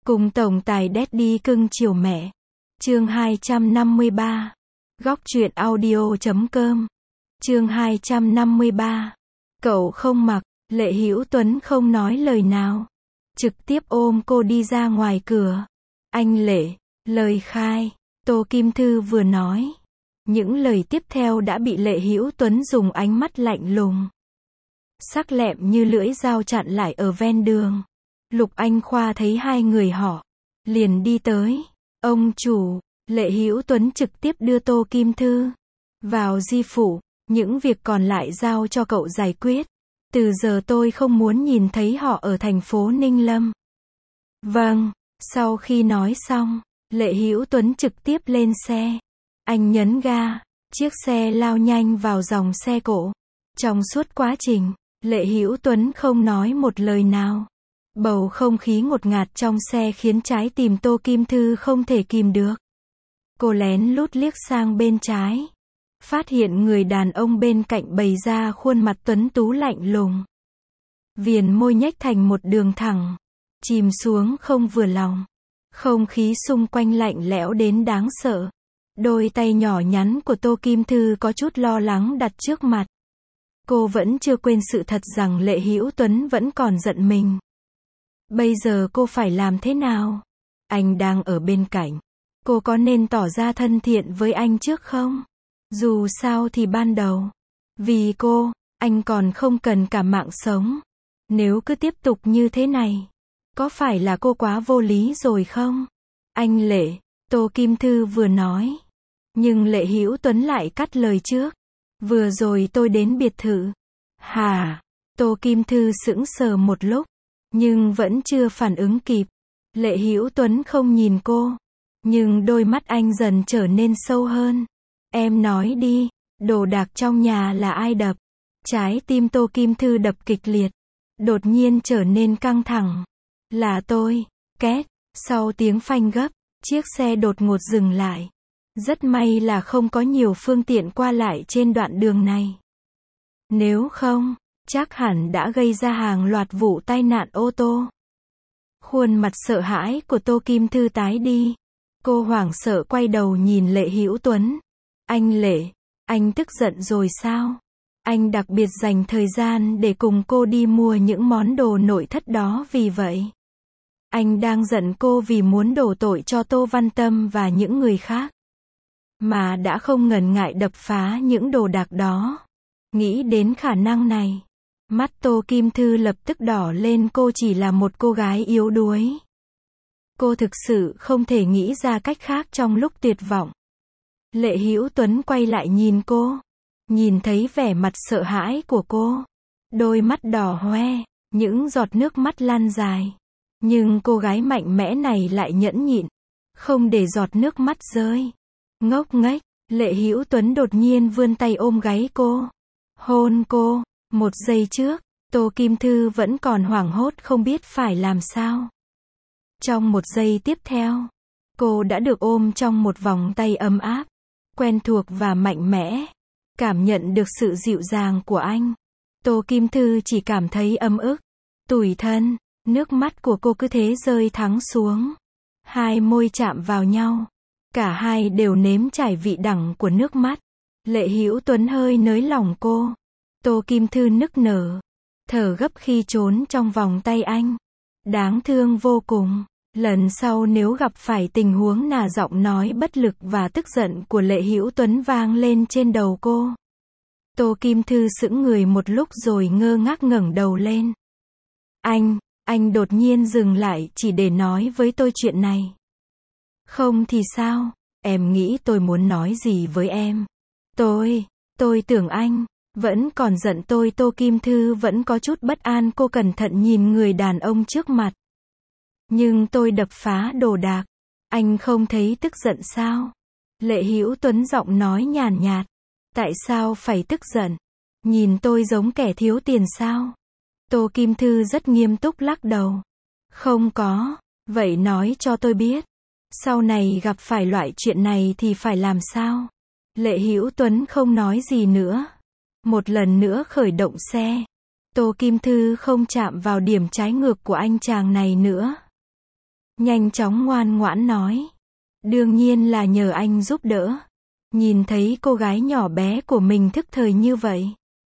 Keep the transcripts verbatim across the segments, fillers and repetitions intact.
Cùng tổng tài Daddy cưng chiều mẹ. Chương hai trăm năm mươi ba. Góc truyện audio chấm com. Chương hai trăm năm mươi ba. Cậu không mặc, Lệ Hữu Tuấn không nói lời nào. Trực tiếp ôm cô đi ra ngoài cửa. Anh Lệ, lời khai, Tô Kim Thư vừa nói. Những lời tiếp theo đã bị Lệ Hữu Tuấn dùng ánh mắt lạnh lùng, sắc lẹm như lưỡi dao chặn lại ở ven đường. Lục Anh Khoa thấy hai người họ, liền đi tới. Ông chủ, Lệ Hữu Tuấn trực tiếp đưa Tô Kim Thư vào di phủ, những việc còn lại giao cho cậu giải quyết. Từ giờ tôi không muốn nhìn thấy họ ở thành phố Ninh Lâm. Vâng, sau khi nói xong, Lệ Hữu Tuấn trực tiếp lên xe. Anh nhấn ga, chiếc xe lao nhanh vào dòng xe cộ. Trong suốt quá trình, Lệ Hữu Tuấn không nói một lời nào. Bầu không khí ngột ngạt trong xe khiến trái tim Tô Kim Thư không thể kìm được. Cô lén lút liếc sang bên trái, phát hiện người đàn ông bên cạnh bày ra khuôn mặt tuấn tú lạnh lùng. Viền môi nhếch thành một đường thẳng, chìm xuống không vừa lòng. Không khí xung quanh lạnh lẽo đến đáng sợ. Đôi tay nhỏ nhắn của Tô Kim Thư có chút lo lắng đặt trước mặt. Cô vẫn chưa quên sự thật rằng Lệ Hữu Tuấn vẫn còn giận mình. Bây giờ cô phải làm thế nào? Anh đang ở bên cạnh. Cô có nên tỏ ra thân thiện với anh trước không? Dù sao thì ban đầu, vì cô, anh còn không cần cả mạng sống. Nếu cứ tiếp tục như thế này, có phải là cô quá vô lý rồi không? Anh Lệ, Tô Kim Thư vừa nói. Nhưng Lệ Hữu Tuấn lại cắt lời trước. Vừa rồi tôi đến biệt thự. Hả? Tô Kim Thư sững sờ một lúc, nhưng vẫn chưa phản ứng kịp. Lệ Hữu Tuấn không nhìn cô, nhưng đôi mắt anh dần trở nên sâu hơn. Em nói đi, đồ đạc trong nhà là ai đập? Trái tim Tô Kim Thư đập kịch liệt, đột nhiên trở nên căng thẳng. Là tôi. Két, sau tiếng phanh gấp, chiếc xe đột ngột dừng lại. Rất may là không có nhiều phương tiện qua lại trên đoạn đường này. Nếu không, chắc hẳn đã gây ra hàng loạt vụ tai nạn ô tô. Khuôn mặt sợ hãi của Tô Kim Thư tái đi. Cô hoảng sợ quay đầu nhìn Lệ Hữu Tuấn. Anh Lệ, anh tức giận rồi sao? Anh đặc biệt dành thời gian để cùng cô đi mua những món đồ nội thất đó vì vậy. Anh đang giận cô vì muốn đổ tội cho Tô Văn Tâm và những người khác, mà đã không ngần ngại đập phá những đồ đạc đó. Nghĩ đến khả năng này, mắt Tô Kim Thư lập tức đỏ lên. Cô chỉ là một cô gái yếu đuối. Cô thực sự không thể nghĩ ra cách khác trong lúc tuyệt vọng. Lệ Hữu Tuấn quay lại nhìn cô, nhìn thấy vẻ mặt sợ hãi của cô, đôi mắt đỏ hoe, những giọt nước mắt lăn dài. Nhưng cô gái mạnh mẽ này lại nhẫn nhịn, không để giọt nước mắt rơi. Ngốc nghếch, Lệ Hữu Tuấn đột nhiên vươn tay ôm gáy cô, hôn cô. Một giây trước, Tô Kim Thư vẫn còn hoảng hốt không biết phải làm sao. Trong một giây tiếp theo, cô đã được ôm trong một vòng tay ấm áp, quen thuộc và mạnh mẽ. Cảm nhận được sự dịu dàng của anh, Tô Kim Thư chỉ cảm thấy ấm ức, tủi thân. Nước mắt của cô cứ thế rơi thẳng xuống. Hai môi chạm vào nhau. Cả hai đều nếm trải vị đắng của nước mắt. Lệ Hữu Tuấn hơi nới lỏng cô. Tô Kim Thư nức nở, thở gấp khi trốn trong vòng tay anh. Đáng thương vô cùng. Lần sau nếu gặp phải tình huống nào, giọng nói bất lực và tức giận của Lệ Hữu Tuấn vang lên trên đầu cô. Tô Kim Thư sững người một lúc rồi ngơ ngác ngẩng đầu lên. Anh, anh đột nhiên dừng lại chỉ để nói với tôi chuyện này. Không thì sao? Em nghĩ tôi muốn nói gì với em? Tôi, tôi tưởng anh vẫn còn giận tôi. Tô Kim Thư vẫn có chút bất an. Cô cẩn thận nhìn người đàn ông trước mặt. Nhưng tôi đập phá đồ đạc, anh không thấy tức giận sao? Lệ Hữu Tuấn giọng nói nhàn nhạt. Tại sao phải tức giận? Nhìn tôi giống kẻ thiếu tiền sao? Tô Kim Thư rất nghiêm túc lắc đầu. Không có. Vậy nói cho tôi biết, sau này gặp phải loại chuyện này thì phải làm sao? Lệ Hữu Tuấn không nói gì nữa. Một lần nữa khởi động xe. Tô Kim Thư không chạm vào điểm trái ngược của anh chàng này nữa. nhanh chóng ngoan ngoãn nói. Đương nhiên là nhờ anh giúp đỡ. Nhìn thấy cô gái nhỏ bé của mình thức thời như vậy.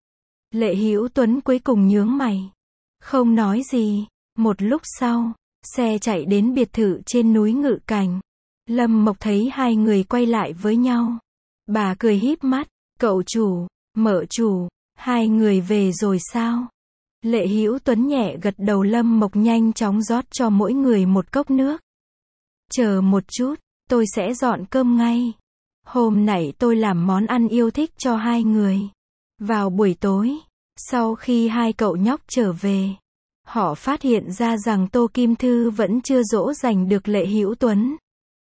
Lệ Hữu Tuấn cuối cùng nhướng mày. Không nói gì. Một lúc sau, xe chạy đến biệt thự trên núi Ngự Cảnh. Lâm Mộc thấy hai người quay lại với nhau. Bà cười híp mắt. Cậu chủ, mợ chủ, hai người về rồi sao? Lệ Hữu Tuấn nhẹ gật đầu. Lâm Mộc nhanh chóng rót cho mỗi người một cốc nước. Chờ một chút, tôi sẽ dọn cơm ngay. Hôm nãy tôi làm món ăn yêu thích cho hai người. Vào buổi tối, sau khi hai cậu nhóc trở về, họ phát hiện ra rằng Tô Kim Thư vẫn chưa dỗ dành được Lệ Hữu Tuấn.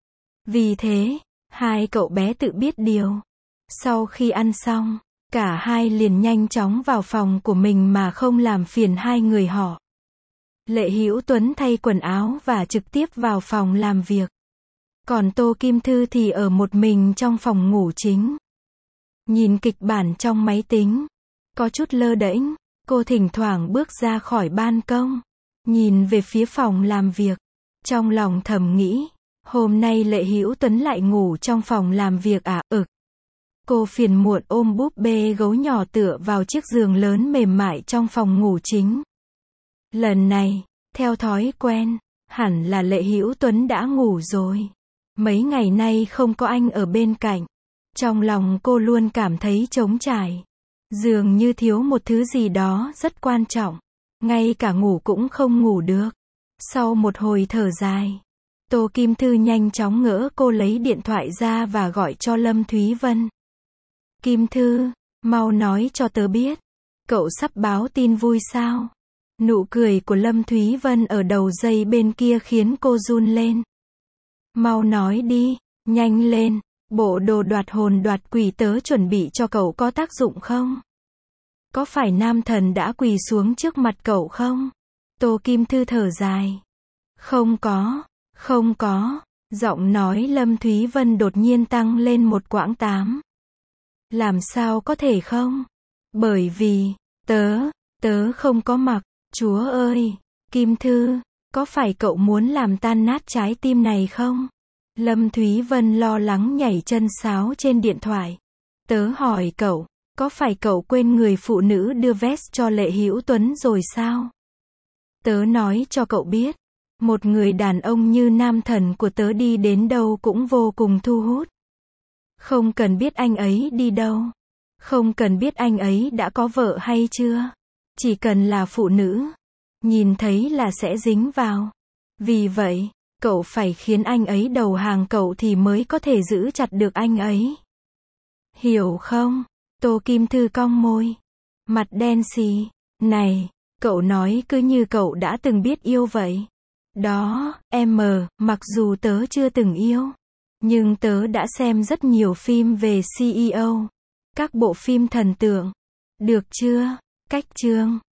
Vì thế, hai cậu bé tự biết điều. Sau khi ăn xong, cả hai liền nhanh chóng vào phòng của mình mà không làm phiền hai người họ. Lệ Hữu Tuấn thay quần áo và trực tiếp vào phòng làm việc. Còn Tô Kim Thư thì ở một mình trong phòng ngủ chính. Nhìn kịch bản trong máy tính. Có chút lơ đễnh, cô thỉnh thoảng bước ra khỏi ban công. Nhìn về phía phòng làm việc. Trong lòng thầm nghĩ, hôm nay Lệ Hữu Tuấn lại ngủ trong phòng làm việc à, ực. Cô phiền muộn ôm búp bê gấu nhỏ tựa vào chiếc giường lớn mềm mại trong phòng ngủ chính. Lần này, theo thói quen, hẳn là Lệ Hữu Tuấn đã ngủ rồi. Mấy ngày nay không có anh ở bên cạnh. Trong lòng cô luôn cảm thấy trống trải. Dường như thiếu một thứ gì đó rất quan trọng. Ngay cả ngủ cũng không ngủ được. Sau một hồi thở dài, Tô Kim Thư nhanh chóng ngỡ cô lấy điện thoại ra và gọi cho Lâm Thúy Vân. Kim Thư, mau nói cho tớ biết. Cậu sắp báo tin vui sao? Nụ cười của Lâm Thúy Vân ở đầu dây bên kia khiến cô run lên. Mau nói đi, nhanh lên, bộ đồ đoạt hồn đoạt quỷ tớ chuẩn bị cho cậu có tác dụng không? Có phải nam thần đã quỳ xuống trước mặt cậu không? Tô Kim Thư thở dài. Không có, không có, giọng nói Lâm Thúy Vân đột nhiên tăng lên một quãng tám. Làm sao có thể không? Bởi vì, tớ, tớ không có mặc, chúa ơi, Kim Thư, có phải cậu muốn làm tan nát trái tim này không? Lâm Thúy Vân lo lắng nhảy chân sáo trên điện thoại. Tớ hỏi cậu, có phải cậu quên người phụ nữ đưa vest cho Lệ Hữu Tuấn rồi sao? Tớ nói cho cậu biết, một người đàn ông như nam thần của tớ đi đến đâu cũng vô cùng thu hút. Không cần biết anh ấy đi đâu. Không cần biết anh ấy đã có vợ hay chưa. Chỉ cần là phụ nữ. Nhìn thấy là sẽ dính vào. Vì vậy, cậu phải khiến anh ấy đầu hàng cậu thì mới có thể giữ chặt được anh ấy. Hiểu không? Tô Kim Thư cong môi. Mặt đen xì. Này, cậu nói cứ như cậu đã từng biết yêu vậy. Đó, em, mặc dù tớ chưa từng yêu. Nhưng tớ đã xem rất nhiều phim về xê e ô. Các bộ phim thần tượng. Được chưa? Cách chương.